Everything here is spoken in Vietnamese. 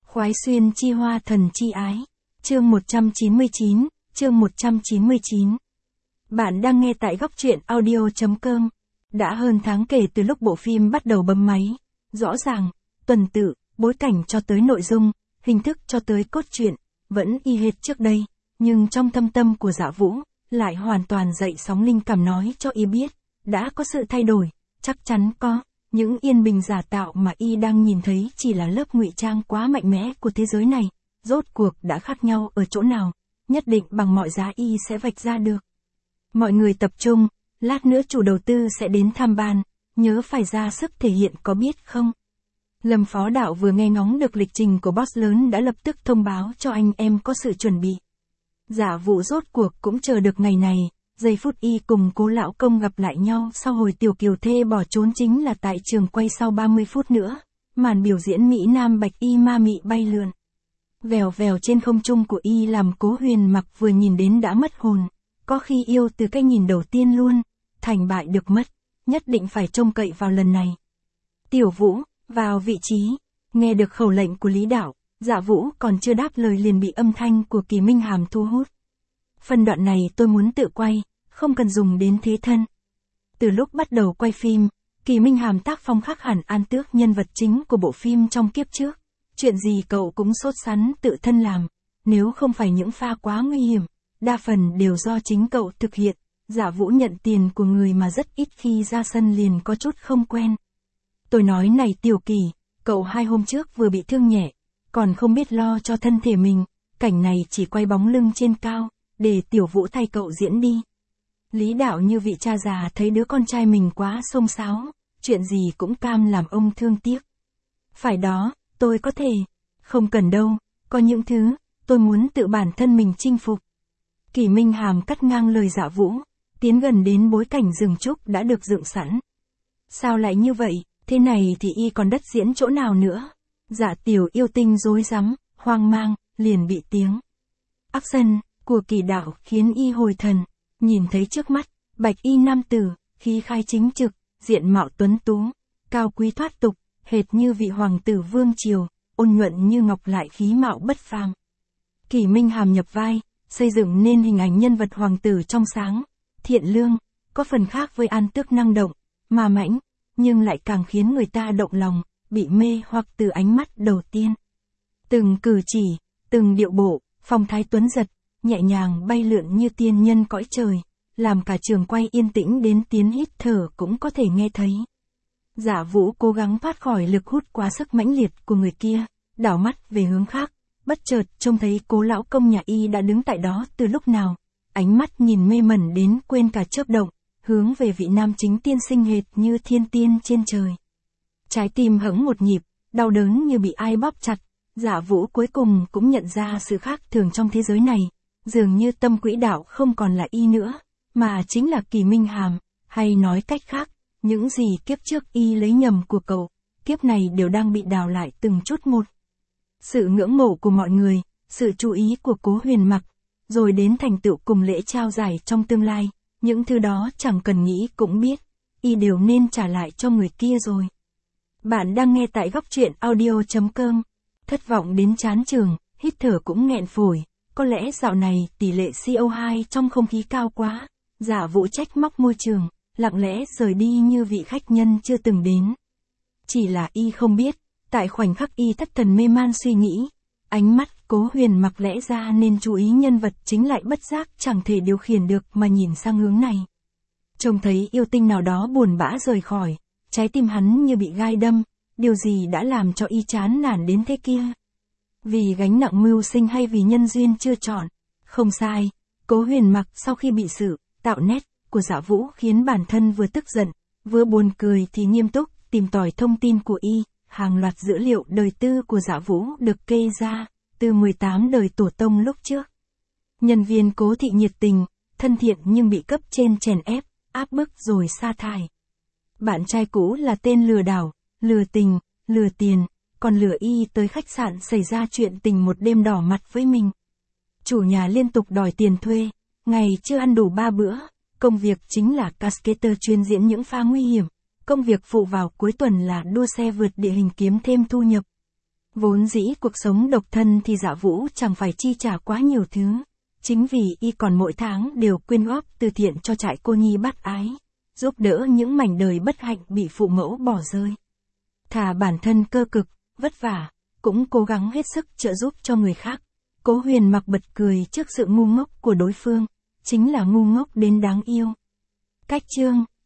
Khoái xuyên chi hoa thần chi ái. Chương 199, chương 199. Bạn đang nghe tại góc truyện audio.com. Đã hơn tháng kể từ lúc bộ phim bắt đầu bấm máy. Rõ ràng, tuần tự, bối cảnh cho tới nội dung, hình thức cho tới cốt truyện, vẫn y hệt trước đây. Nhưng trong thâm tâm của Dạ Vũ, lại hoàn toàn dậy sóng linh cảm nói cho y biết, đã có sự thay đổi, chắc chắn có. Những yên bình giả tạo mà y đang nhìn thấy chỉ là lớp ngụy trang quá mạnh mẽ của thế giới này, rốt cuộc đã khác nhau ở chỗ nào, nhất định bằng mọi giá y sẽ vạch ra được. Mọi người tập trung, lát nữa chủ đầu tư sẽ đến tham ban, nhớ phải ra sức thể hiện có biết không? Lâm phó đạo vừa nghe ngóng được lịch trình của boss lớn đã lập tức thông báo cho anh em có sự chuẩn bị. Dạ Vũ rốt cuộc cũng chờ được ngày này. Giây phút y cùng Cố lão công gặp lại nhau sau hồi Tiểu Kiều Thê bỏ trốn chính là tại trường quay sau 30 phút nữa, màn biểu diễn Mỹ Nam Bạch y ma mị bay lượn. Vèo vèo trên không trung của y làm Cố Huyền Mặc vừa nhìn đến đã mất hồn, có khi yêu từ cái nhìn đầu tiên luôn, thành bại được mất, nhất định phải trông cậy vào lần này. Tiểu Vũ, vào vị trí, nghe được khẩu lệnh của Lý Đạo, Dạ Vũ còn chưa đáp lời liền bị âm thanh của Kỳ Minh Hàm thu hút. Phần đoạn này tôi muốn tự quay, không cần dùng đến thế thân. Từ lúc bắt đầu quay phim, Kỳ Minh Hàm tác phong khác hẳn An Tước nhân vật chính của bộ phim trong kiếp trước. Chuyện gì cậu cũng sốt sắn tự thân làm, nếu không phải những pha quá nguy hiểm, đa phần đều do chính cậu thực hiện. Dạ Vũ nhận tiền của người mà rất ít khi ra sân liền có chút không quen. Tôi nói này Tiểu Kỳ, cậu 2 hôm trước vừa bị thương nhẹ, còn không biết lo cho thân thể mình, cảnh này chỉ quay bóng lưng trên cao, để Tiểu Vũ thay cậu diễn đi. Lý Đạo như vị cha già thấy đứa con trai mình quá xông xáo, chuyện gì cũng cam làm ông thương tiếc. Phải đó, tôi có thể. Không cần đâu, có những thứ, tôi muốn tự bản thân mình chinh phục. Kỳ Minh Hàm cắt ngang lời Dạ Vũ, tiến gần đến bối cảnh rừng trúc đã được dựng sẵn. Sao lại như vậy, thế này thì y còn đất diễn chỗ nào nữa? Dạ Tiểu yêu tinh rối rắm, hoang mang, liền bị tiếng action của Kỳ Đạo khiến y hồi thần, nhìn thấy trước mắt, bạch y nam tử, khí khai chính trực, diện mạo tuấn tú, cao quý thoát tục, hệt như vị hoàng tử vương triều, ôn nhuận như ngọc lại khí mạo bất phàm. Kỳ Minh Hàm nhập vai, xây dựng nên hình ảnh nhân vật hoàng tử trong sáng, thiện lương, có phần khác với An Tước năng động, mà mãnh, nhưng lại càng khiến người ta động lòng, bị mê hoặc từ ánh mắt đầu tiên. Từng cử chỉ, từng điệu bộ, phong thái tuấn giật, nhẹ nhàng bay lượn như tiên nhân cõi trời, làm cả trường quay yên tĩnh đến tiếng hít thở cũng có thể nghe thấy. Dạ Vũ cố gắng thoát khỏi lực hút quá sức mãnh liệt của người kia, đảo mắt về hướng khác, bất chợt trông thấy Cố lão công nhà y đã đứng tại đó từ lúc nào, ánh mắt nhìn mê mẩn đến quên cả chớp động, hướng về vị nam chính tiên sinh hệt như thiên tiên trên trời. Trái tim hững một nhịp, đau đớn như bị ai bóp chặt. Dạ Vũ cuối cùng cũng nhận ra sự khác thường trong thế giới này, dường như tâm quỹ đạo không còn là y nữa, mà chính là Kỳ Minh Hàm, hay nói cách khác, những gì kiếp trước y lấy nhầm của cậu, kiếp này đều đang bị đào lại từng chút một. Sự ngưỡng mộ của mọi người, sự chú ý của Cố Huyền Mặc, rồi đến thành tựu cùng lễ trao giải trong tương lai, những thứ đó chẳng cần nghĩ cũng biết, y đều nên trả lại cho người kia rồi. Bạn đang nghe tại góc truyện audio.com. Thất vọng đến chán trường, hít thở cũng nghẹn phổi, có lẽ dạo này tỷ lệ CO2 trong không khí cao quá. Dạ Vũ trách móc môi trường, lặng lẽ rời đi như vị khách nhân chưa từng đến. Chỉ là y không biết, tại khoảnh khắc y thất thần mê man suy nghĩ, ánh mắt Cố Huyền Mặc lẽ ra nên chú ý nhân vật chính lại bất giác chẳng thể điều khiển được mà nhìn sang hướng này. Trông thấy yêu tinh nào đó buồn bã rời khỏi, trái tim hắn như bị gai đâm. Điều gì đã làm cho y chán nản đến thế kia? Vì gánh nặng mưu sinh hay vì nhân duyên chưa chọn? Không sai, Cố Huyền Mặc sau khi bị sự tạo nét của Dạ Vũ khiến bản thân vừa tức giận, vừa buồn cười thì nghiêm túc tìm tòi thông tin của y. Hàng loạt dữ liệu đời tư của Dạ Vũ được kê ra từ 18 đời tổ tông lúc trước. Nhân viên Cố thị nhiệt tình, thân thiện nhưng bị cấp trên chèn ép, áp bức rồi sa thải. Bạn trai cũ là tên lừa đảo, lừa tình, lừa tiền, còn lừa y tới khách sạn xảy ra chuyện tình một đêm đỏ mặt với mình. Chủ nhà liên tục đòi tiền thuê, ngày chưa ăn đủ 3 bữa, công việc chính là cascader chuyên diễn những pha nguy hiểm, công việc phụ vào cuối tuần là đua xe vượt địa hình kiếm thêm thu nhập. Vốn dĩ cuộc sống độc thân thì Dạ Vũ chẳng phải chi trả quá nhiều thứ. Chính vì y còn mỗi tháng đều quyên góp từ thiện cho trại cô nhi bác ái, giúp đỡ những mảnh đời bất hạnh bị phụ mẫu bỏ rơi. Thà bản thân cơ cực, vất vả, cũng cố gắng hết sức trợ giúp cho người khác. Cố Huyền Mặc bật cười trước sự ngu ngốc của đối phương, chính là ngu ngốc đến đáng yêu. Cách chương